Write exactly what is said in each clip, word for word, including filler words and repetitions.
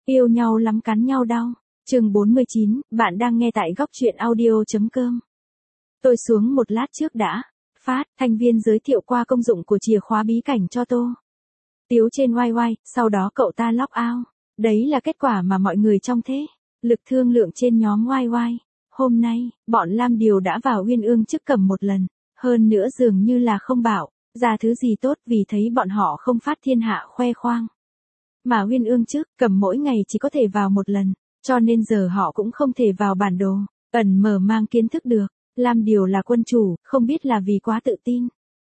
Yêu nhau lắm cắn nhau đau. Chương bốn mươi chín, bạn đang nghe tại góc truyện audio.com. Tôi xuống một lát trước đã. Phát, thành viên giới thiệu qua công dụng của chìa khóa bí cảnh cho Tô Tiếu trên oai oai, sau đó cậu ta log out. Đấy là kết quả mà mọi người trong thế lực thương lượng trên nhóm oai oai. Hôm nay, bọn Lam Điều đã vào Uyên Ương trước cầm một lần. Hơn nữa dường như là không bảo ra thứ gì tốt vì thấy bọn họ không phát thiên hạ khoe khoang. Mà Uyên Ương trước cầm mỗi ngày chỉ có thể vào một lần, cho nên giờ họ cũng không thể vào bản đồ, ẩn mở mang kiến thức được. Lam Điều là quân chủ, không biết là vì quá tự tin,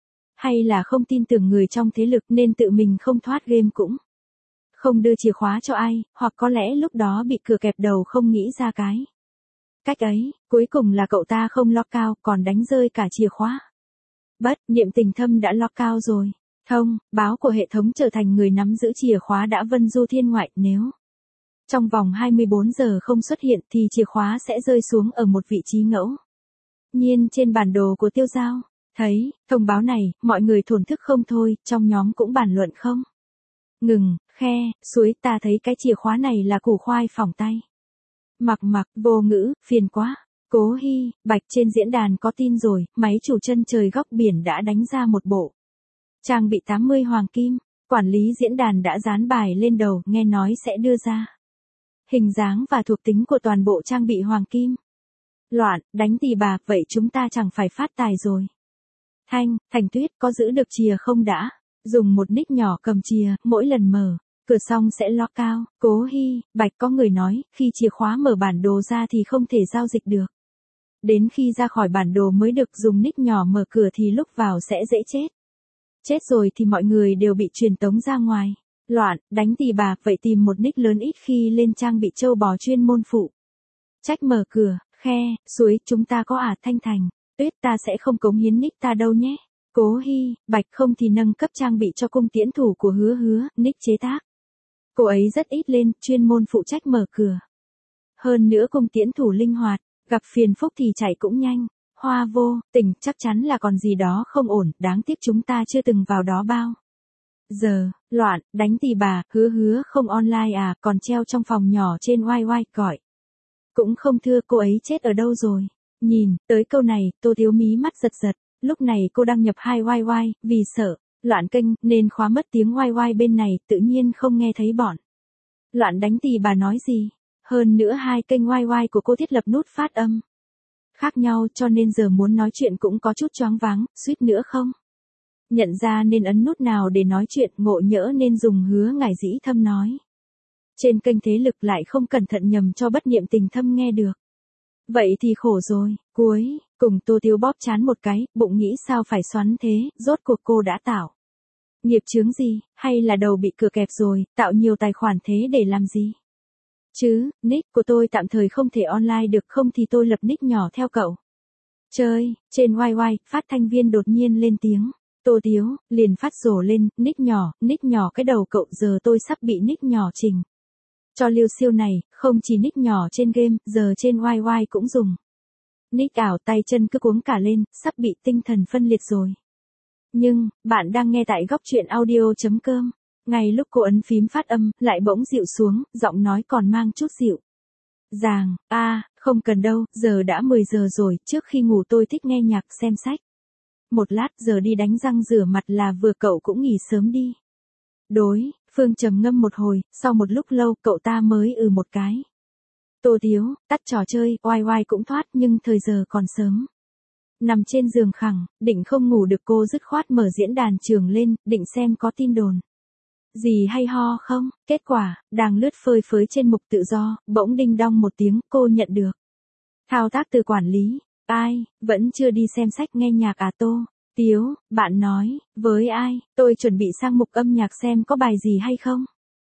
hay là không tin tưởng người trong thế lực nên tự mình không thoát game cũng không đưa chìa khóa cho ai, hoặc có lẽ lúc đó bị cửa kẹp đầu không nghĩ ra cái cách ấy, cuối cùng là cậu ta không lock cao còn đánh rơi cả chìa khóa. Bất, niệm tình thâm đã lock cao rồi. Thông báo của hệ thống trở thành người nắm giữ chìa khóa đã vân du thiên ngoại, nếu trong vòng hai mươi bốn giờ không xuất hiện thì chìa khóa sẽ rơi xuống ở một vị trí ngẫu nhiên trên bản đồ của Tiêu Giao. Thấy thông báo này, mọi người thổn thức không thôi, trong nhóm cũng bàn luận không ngừng. Khe, suối, ta thấy cái chìa khóa này là củ khoai phỏng tay. Mặc mặc, vô ngữ, phiền quá. Cố Hi, Bạch trên diễn đàn có tin rồi, máy chủ chân trời góc biển đã đánh ra một bộ trang bị tám mươi hoàng kim, quản lý diễn đàn đã dán bài lên đầu, nghe nói sẽ đưa ra hình dáng và thuộc tính của toàn bộ trang bị hoàng kim. Loạn, đánh tì bà, vậy chúng ta chẳng phải phát tài rồi. Thanh, Thành Tuyết có giữ được chìa không đã? Dùng một nick nhỏ cầm chìa, mỗi lần mở cửa xong sẽ lock cao. Cố Hi, Bạch có người nói, khi chìa khóa mở bản đồ ra thì không thể giao dịch được. Đến khi ra khỏi bản đồ mới được dùng nick nhỏ mở cửa thì lúc vào sẽ dễ chết. Chết rồi thì mọi người đều bị truyền tống ra ngoài. Loạn, đánh tì bà, vậy tìm một nick lớn ít khi lên trang bị châu bò chuyên môn phụ trách mở cửa. Khe, suối, chúng ta có à? Thanh Thành Tuyết, ta sẽ không cống hiến nick ta đâu nhé. Cố Hi, Bạch không thì nâng cấp trang bị cho cung tiễn thủ của Hứa Hứa, nick chế tác cô ấy rất ít lên, chuyên môn phụ trách mở cửa. Hơn nữa cung tiễn thủ linh hoạt, gặp phiền phúc thì chạy cũng nhanh. Hoa Vô Tình, chắc chắn là còn gì đó không ổn, đáng tiếc chúng ta chưa từng vào đó bao giờ. Loạn, đánh tì bà, Hứa Hứa không online à, còn treo trong phòng nhỏ trên oai oai, gọi cũng không thưa, cô ấy chết ở đâu rồi. Nhìn tới câu này, Tô Tiếu mí mắt giật giật, lúc này cô đăng nhập hai oai oai, vì sợ Loạn kênh nên khóa mất tiếng oai oai bên này, tự nhiên không nghe thấy bọn Loạn đánh tì bà nói gì. Hơn nữa hai kênh oai oai của cô thiết lập nút phát âm khác nhau, cho nên giờ muốn nói chuyện cũng có chút choáng váng, suýt nữa không nhận ra nên ấn nút nào để nói chuyện, ngộ nhỡ nên dùng Hứa Ngải Dĩ Thâm nói trên kênh thế lực lại không cẩn thận nhầm cho bất niệm tình thâm nghe được. Vậy thì khổ rồi. Cuối cùng Tô Tiếu bóp chán một cái, bụng nghĩ sao phải xoắn thế, rốt cuộc cô đã tạo nghiệp chướng gì, hay là đầu bị cửa kẹp rồi, tạo nhiều tài khoản thế để làm gì? Chứ, nick của tôi tạm thời không thể online được, không thì tôi lập nick nhỏ theo cậu chơi. Trên oai oai, phát thanh viên đột nhiên lên tiếng. Tô Tiếu liền phát rồ lên, nick nhỏ, nick nhỏ cái đầu cậu, giờ tôi sắp bị nick nhỏ chỉnh cho liêu siêu này, không chỉ nick nhỏ trên game, giờ trên oai oai cũng dùng nick ảo, tay chân cứ cuống cả lên, sắp bị tinh thần phân liệt rồi. Nhưng, bạn đang nghe tại góc truyện audio.com. Ngay lúc cô ấn phím phát âm, lại bỗng dịu xuống, giọng nói còn mang chút dịu dàng. A, à, không cần đâu, giờ đã mười giờ rồi, trước khi ngủ tôi thích nghe nhạc, xem sách một lát, giờ đi đánh răng rửa mặt là vừa, cậu cũng nghỉ sớm đi. Đối phương trầm ngâm một hồi, sau một lúc lâu cậu ta mới ừ một cái. Tô Tiếu, tắt trò chơi, oai oai cũng thoát, nhưng thời giờ còn sớm. Nằm trên giường khẳng, định không ngủ được, cô dứt khoát mở diễn đàn trường lên, định xem có tin đồn gì hay ho không. Kết quả, đang lướt phơi phới trên mục tự do, bỗng đinh đong một tiếng, cô nhận được thao tác từ quản lý. Ai, vẫn chưa đi xem sách nghe nhạc à? Tô Tiếu, bạn nói với ai, tôi chuẩn bị sang mục âm nhạc xem có bài gì hay không.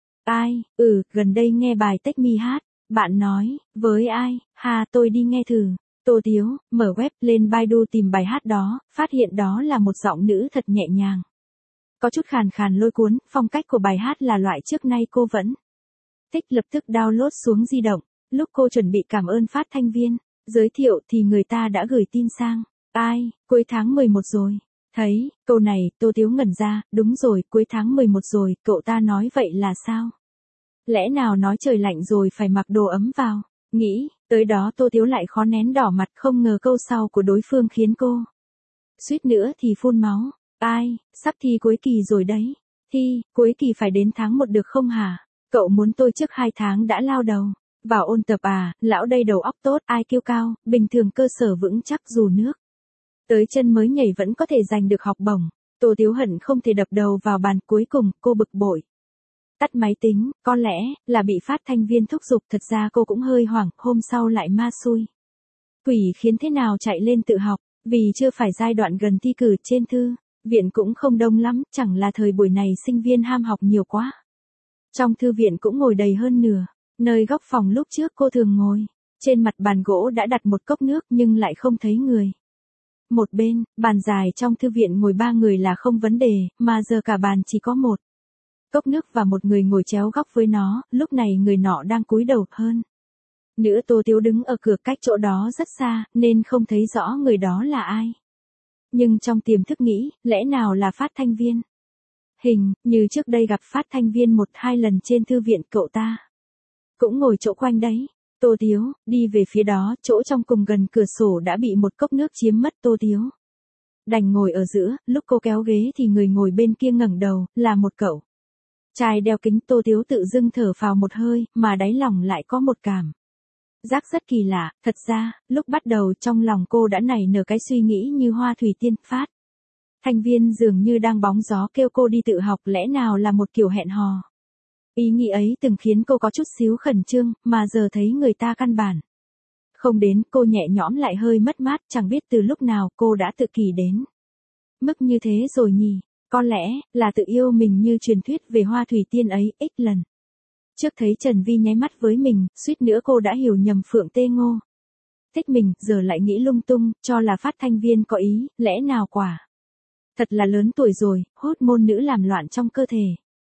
Ai, ừ, gần đây nghe bài Take Me hát. Bạn nói với ai, hà, tôi đi nghe thử. Tô Tiếu, mở web lên Baidu tìm bài hát đó, phát hiện đó là một giọng nữ thật nhẹ nhàng, có chút khàn khàn lôi cuốn, phong cách của bài hát là loại trước nay cô vẫn thích, lập tức download xuống di động. Lúc cô chuẩn bị cảm ơn phát thanh viên giới thiệu thì người ta đã gửi tin sang. Ai, cuối tháng mười một rồi. Thấy câu này, Tô Tiếu ngẩn ra, đúng rồi, cuối tháng mười một rồi, cậu ta nói vậy là sao? Lẽ nào nói trời lạnh rồi phải mặc đồ ấm vào? Nghĩ, tới đó Tô Tiếu lại khó nén đỏ mặt, không ngờ câu sau của đối phương khiến cô suýt nữa thì phun máu. Ai, sắp thi cuối kỳ rồi đấy. Thi, cuối kỳ phải đến tháng một được không hả? Cậu muốn tôi trước hai tháng đã lao đầu vào ôn tập à? Lão đây đầu óc tốt, ai kêu cao, bình thường cơ sở vững chắc dù nước tới chân mới nhảy vẫn có thể giành được học bổng. Tô Tiếu hận không thể đập đầu vào bàn, cuối cùng cô bực bội tắt máy tính, có lẽ là bị phát thanh viên thúc giục, thật ra cô cũng hơi hoảng, hôm sau lại ma xui quỷ khiến thế nào chạy lên tự học, vì chưa phải giai đoạn gần thi cử. Trên thư viện cũng không đông lắm, chẳng là thời buổi này sinh viên ham học nhiều quá. Trong thư viện cũng ngồi đầy hơn nửa, nơi góc phòng lúc trước cô thường ngồi, trên mặt bàn gỗ đã đặt một cốc nước nhưng lại không thấy người. Một bên, bàn dài trong thư viện ngồi ba người là không vấn đề, mà giờ cả bàn chỉ có một cốc nước và một người ngồi chéo góc với nó, lúc này người nọ đang cúi đầu hơn nữa. Tô Tiếu đứng ở cửa cách chỗ đó rất xa, nên không thấy rõ người đó là ai. Nhưng trong tiềm thức nghĩ, lẽ nào là phát thanh viên? Hình như trước đây gặp phát thanh viên một hai lần trên thư viện, cậu ta cũng ngồi chỗ quanh đấy. Tô Tiếu đi về phía đó, chỗ trong cùng gần cửa sổ đã bị một cốc nước chiếm mất. Tô Tiếu đành ngồi ở giữa, lúc cô kéo ghế thì người ngồi bên kia ngẩng đầu, là một cậu trai đeo kính. Tô Tiếu tự dưng thở phào một hơi, mà đáy lòng lại có một cảm giác rất kỳ lạ. Thật ra, lúc bắt đầu trong lòng cô đã nảy nở cái suy nghĩ như hoa thủy tiên. Phát thanh viên dường như đang bóng gió kêu cô đi tự học, lẽ nào là một kiểu hẹn hò. Ý nghĩ ấy từng khiến cô có chút xíu khẩn trương, mà giờ thấy người ta căn bản không đến, cô nhẹ nhõm lại hơi mất mát, chẳng biết từ lúc nào cô đã tự kỷ đến mức như thế rồi nhỉ. Có lẽ là tự yêu mình như truyền thuyết về hoa thủy tiên ấy. Ít lần trước thấy Trần Vi nháy mắt với mình, suýt nữa cô đã hiểu nhầm Phượng Tê Ngô thích mình, giờ lại nghĩ lung tung, cho là phát thanh viên có ý, lẽ nào quả thật là lớn tuổi rồi, hốt môn nữ làm loạn trong cơ thể.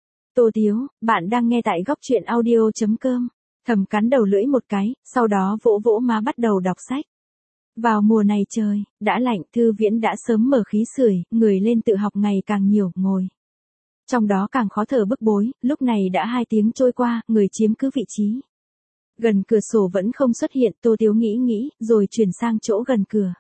Tô Tiếu, bạn đang nghe tại góc truyện audio.com. Thầm cắn đầu lưỡi một cái, sau đó vỗ vỗ má bắt đầu đọc sách. Vào mùa này trời đã lạnh, thư viện đã sớm mở khí sưởi, người lên tự học ngày càng nhiều, ngồi trong đó càng khó thở bức bối. Lúc này đã hai tiếng trôi qua, người chiếm cứ vị trí gần cửa sổ vẫn không xuất hiện. Tô Tiếu nghĩ nghĩ, rồi chuyển sang chỗ gần cửa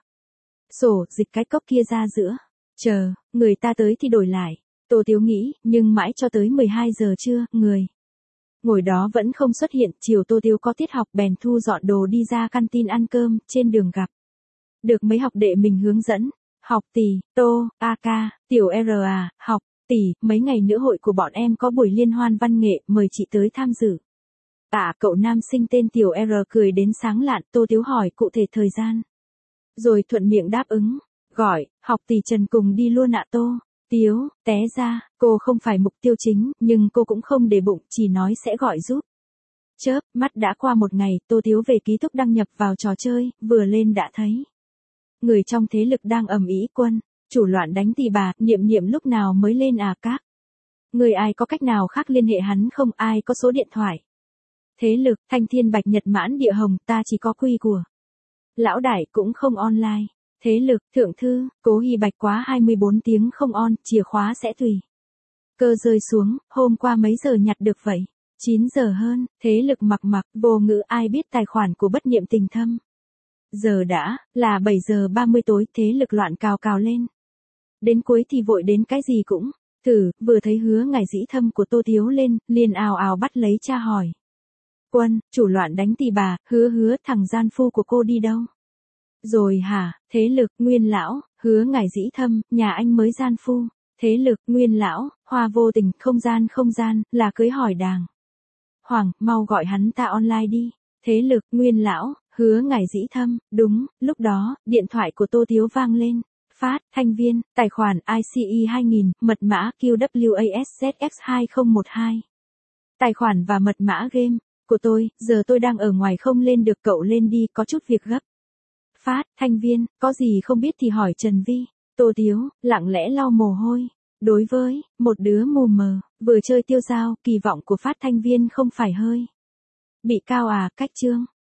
sổ, dịch cái cốc kia ra giữa. Chờ, người ta tới thì đổi lại. Tô Tiếu nghĩ, nhưng mãi cho tới mười hai giờ trưa, người ngồi đó vẫn không xuất hiện. Chiều Tô Tiếu có tiết học, bèn thu dọn đồ đi ra canteen ăn cơm. Trên đường gặp được mấy học đệ mình hướng dẫn. Học tỷ, Tô, a ca, tiểu R à, học tỷ, mấy ngày nữa hội của bọn em có buổi liên hoan văn nghệ, mời chị tới tham dự. À, cậu nam sinh tên tiểu R cười đến sáng lạn. Tô Tiếu hỏi cụ thể thời gian, rồi thuận miệng đáp ứng. Gọi, học tỷ Trần cùng đi luôn ạ. Tô Tiếu té ra, cô không phải mục tiêu chính, nhưng cô cũng không để bụng, chỉ nói sẽ gọi giúp. Chớp mắt đã qua một ngày, Tô Tiếu về ký túc đăng nhập vào trò chơi, vừa lên đã thấy người trong thế lực đang ầm ĩ quân chủ loạn đánh tỳ bà. Niệm Niệm lúc nào mới lên à? Các người ai có cách nào khác liên hệ hắn không? Ai có số điện thoại? Thế lực, Thanh Thiên Bạch Nhật Mãn Địa Hồng, ta chỉ có quy của lão đại, cũng không online. Thế lực, Thượng Thư, Cố Hy Bạch quá hai mươi bốn tiếng không on, chìa khóa sẽ tùy cơ rơi xuống. Hôm qua mấy giờ nhặt được vậy? chín giờ hơn. Thế lực Mặc Mặc, vô ngữ, ai biết tài khoản của bất niệm tình thâm. Giờ đã là bảy giờ ba mươi tối. Thế lực loạn cào cào lên. Đến cuối thì vội đến cái gì cũng thử, vừa thấy hứa ngải dĩ thâm của Tô Tiếu lên, liền ào ào bắt lấy cha hỏi. Quân, chủ loạn đánh tỳ bà, hứa hứa thằng gian phu của cô đi đâu? Rồi hả? Thế lực, Nguyên lão, hứa ngải dĩ thâm, nhà anh mới gian phu. Thế lực, Nguyên lão, hoa vô tình, không gian không gian, là cưới hỏi đàng hoàng, mau gọi hắn ta online đi. Thế lực, Nguyên lão, hứa ngải dĩ thâm. Đúng, lúc đó, điện thoại của Tô Tiếu vang lên. Phát thanh viên, tài khoản I C E hai nghìn, mật mã Q W A S Z X hai không một hai. Tài khoản và mật mã game của tôi, giờ tôi đang ở ngoài không lên được, cậu lên đi, có chút việc gấp. Phát thanh viên, có gì không biết thì hỏi Trần Vi. Tô Tiếu lặng lẽ lau mồ hôi. Đối với một đứa mù mờ vừa chơi tiêu dao, kỳ vọng của phát thanh viên không phải hơi bị cao à? Cách chương